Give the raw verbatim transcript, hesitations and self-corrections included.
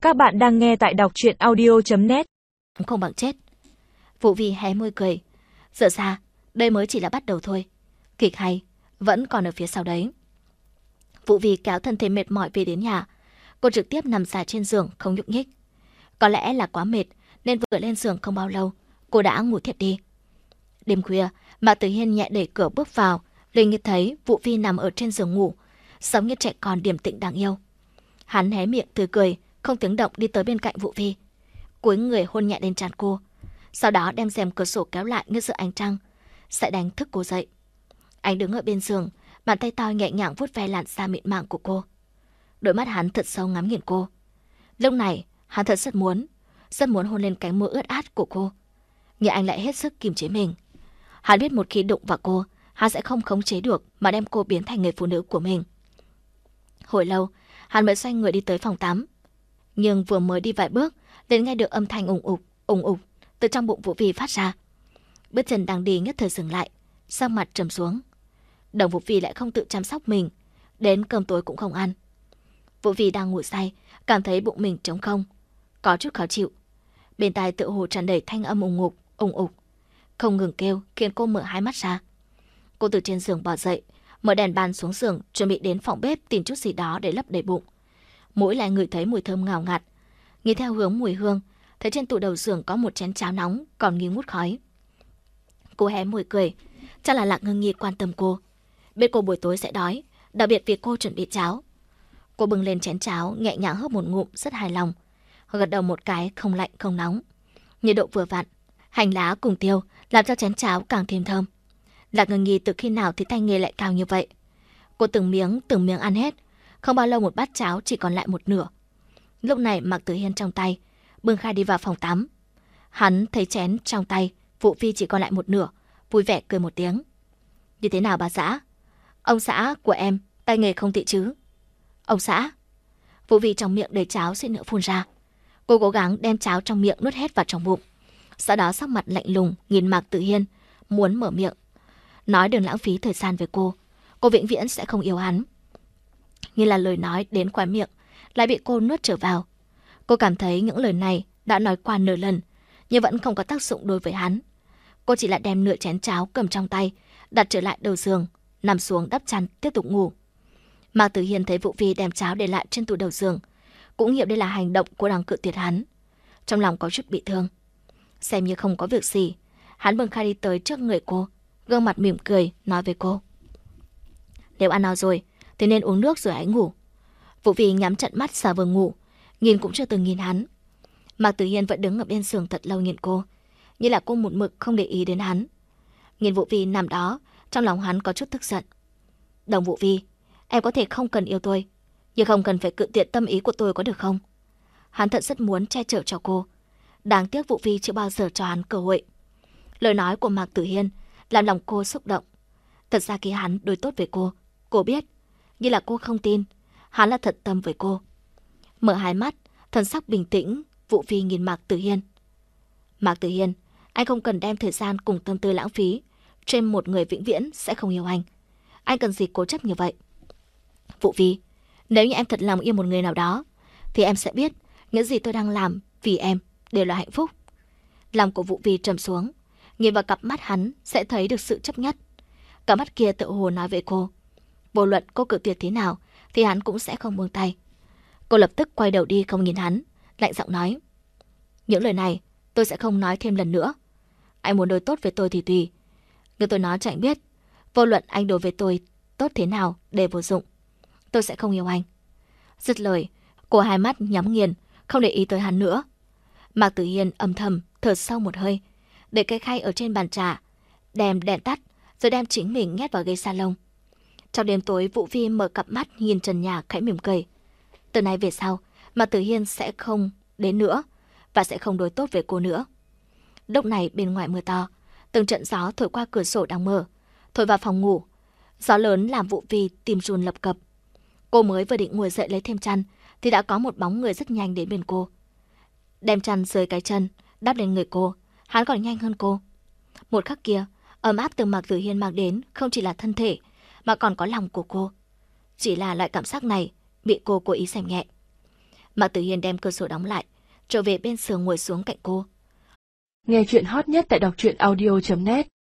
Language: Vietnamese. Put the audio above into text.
Các bạn đang nghe tại đọc truyện audio chấm net. Không bằng chết. Vũ Vi hé môi cười. Dựa ra, đây mới chỉ là bắt đầu thôi. Kịch hay, vẫn còn ở phía sau đấy. Vũ Vi kéo thân thể mệt mỏi về đến nhà. Cô trực tiếp nằm dài trên giường không nhúc nhích. Có lẽ là quá mệt nên vừa lên giường không bao lâu, cô đã ngủ thiếp đi. Đêm khuya, Mạc Tử Hiên nhẹ đẩy cửa bước vào, liền nghe thấy Vũ Vi nằm ở trên giường ngủ, giống như trẻ con điềm tĩnh đáng yêu. Hắn hé miệng tươi cười, không tiếng động đi tới bên cạnh Vũ Vi, cúi người hôn nhẹ lên trán cô, sau đó đem rèm cửa sổ kéo lại như giữa ánh trăng, sẽ đánh thức cô dậy. Anh đứng ở bên giường, bàn tay to nhẹ nhàng vuốt ve làn da mịn màng của cô. Đôi mắt hắn thật sâu ngắm nhìn cô. Lúc này, hắn thật rất muốn, rất muốn hôn lên cánh môi ướt át của cô, nhưng anh lại hết sức kiềm chế mình. Hắn biết một khi đụng vào cô, hắn sẽ không khống chế được mà đem cô biến thành người phụ nữ của mình. Hồi lâu, hắn mới xoay người đi tới phòng tắm. Nhưng vừa mới đi vài bước, liền nghe được âm thanh ùng ục, ùng ục từ trong bụng Vũ Vi phát ra. Bước chân đang đi nhất thời dừng lại, sắc mặt trầm xuống. Đồng Vũ Vi lại không tự chăm sóc mình, đến cơm tối cũng không ăn. Vũ Vi đang ngủ say, cảm thấy bụng mình trống không, có chút khó chịu. Bên tai tựa hồ tràn đầy thanh âm ùng ục, ùng ục, không ngừng kêu khiến cô mở hai mắt ra. Cô từ trên giường bò dậy, mở đèn bàn xuống giường, chuẩn bị đến phòng bếp tìm chút gì đó để lấp đầy bụng. Mũi lại ngửi thấy mùi thơm ngào ngạt, nghĩ theo hướng mùi hương, thấy trên tủ đầu giường có một chén cháo nóng còn nghi ngút khói. Cô hé môi cười, chắc là Lạc Ngưng Nhi quan tâm cô, biết cô buổi tối sẽ đói, đặc biệt vì cô chuẩn bị cháo. Cô bưng lên chén cháo, nhẹ nhàng hớp một ngụm rất hài lòng, gật đầu một cái, không lạnh không nóng, nhiệt độ vừa vặn. Hành lá cùng tiêu làm cho chén cháo càng thêm thơm. Lạc Ngưng Nhi từ khi nào thì tay nghề lại cao như vậy. Cô từng miếng từng miếng ăn hết, không bao lâu một bát cháo chỉ còn lại một nửa. Lúc này Mạc Tử Hiên trong tay bưng khai đi vào phòng tắm. Hắn thấy chén trong tay Vũ Vi chỉ còn lại một nửa, vui vẻ cười một tiếng. Như thế nào bà xã? Ông xã của em tay nghề không tệ chứ? Ông xã? Vũ Vi trong miệng đầy cháo suýt nữa phun ra. Cô cố gắng đem cháo trong miệng nuốt hết vào trong bụng, sau đó sắc mặt lạnh lùng nhìn Mạc Tử Hiên, muốn mở miệng nói đừng lãng phí thời gian với cô, cô vĩnh viễn sẽ không yêu hắn. Như là lời nói đến khóe miệng lại bị cô nuốt trở vào. Cô cảm thấy những lời này đã nói qua nửa lần nhưng vẫn không có tác dụng đối với hắn. Cô chỉ là đem nửa chén cháo cầm trong tay đặt trở lại đầu giường, nằm xuống đắp chăn tiếp tục ngủ. Mạc Tử Hiên thấy Vũ Vi đem cháo để lại trên tủ đầu giường, cũng hiểu đây là hành động cô đang cự tuyệt hắn, trong lòng có chút bị thương. Xem như không có việc gì, hắn bưng khai đi tới trước người cô, gương mặt mỉm cười nói với cô: Nếu ăn no rồi thì nên uống nước rồi hãy ngủ. Vũ Vi nhắm chặt mắt xà vờ ngủ, nhìn cũng chưa từng nhìn hắn. Mạc Tử Hiên vẫn đứng ở bên giường thật lâu nhìn cô, như là cô một mực không để ý đến hắn. Nhìn Vũ Vi nằm đó, trong lòng hắn có chút tức giận. Đồng Vũ Vi, em có thể không cần yêu tôi, nhưng không cần phải cự tuyệt tâm ý của tôi có được không? Hắn thật rất muốn che chở cho cô, đáng tiếc Vũ Vi chưa bao giờ cho hắn cơ hội. Lời nói của Mạc Tử Hiên làm lòng cô xúc động. Thật ra khi hắn đối tốt với cô, cô biết, như là cô không tin, hắn là thật tâm với cô. Mở hai mắt, thần sắc bình tĩnh, Vũ Vi nhìn Mạc Tử Hiên. Mạc Tử Hiên, anh không cần đem thời gian cùng tâm tư lãng phí trên một người vĩnh viễn sẽ không yêu anh. Anh cần gì cố chấp như vậy? Vũ Vi, nếu như em thật lòng yêu một người nào đó, thì em sẽ biết những gì tôi đang làm vì em đều là hạnh phúc. Lòng của Vũ Vi trầm xuống, nhìn vào cặp mắt hắn sẽ thấy được sự chấp nhất. Cặp mắt kia tự hồ nói với cô, vô luận cô cự tuyệt thế nào thì hắn cũng sẽ không buông tay. Cô lập tức quay đầu đi không nhìn hắn, lạnh giọng nói: Những lời này tôi sẽ không nói thêm lần nữa. Anh muốn đối tốt với tôi thì tùy, nhưng tôi nói cho anh biết, vô luận anh đối với tôi tốt thế nào đều vô dụng. Tôi sẽ không yêu anh. Dứt lời, cô hai mắt nhắm nghiền, không để ý tới hắn nữa. Mạc Tử Hiên âm thầm thở sâu một hơi, để cái khay ở trên bàn trà, đem đèn tắt, rồi đem chính mình nhét vào ghế salon. Trong đêm tối, Vũ Vi mở cặp mắt nhìn trần nhà khẽ mỉm cười. Từ nay về sau, Mạc Tử Hiên sẽ không đến nữa và sẽ không đối tốt với cô nữa. Lúc này bên ngoài mưa to, từng trận gió thổi qua cửa sổ đang mở, thổi vào phòng ngủ. Gió lớn làm Vũ Vi tim run lập cập. Cô mới vừa định ngồi dậy lấy thêm chăn thì đã có một bóng người rất nhanh đến bên cô, đem chăn dưới cái chân đắp lên người cô. Hắn còn nhanh hơn cô. Một khắc kia, ấm áp từ Mạc Tử Hiên mang đến không chỉ là thân thể mà còn có lòng của cô. Chỉ là loại cảm giác này bị cô cố ý xem nhẹ. Mạc Tử Hiền đem cửa sổ đóng lại, trở về bên giường ngồi xuống cạnh cô. Nghe chuyện hot nhất tại đọc truyện audio chấm net.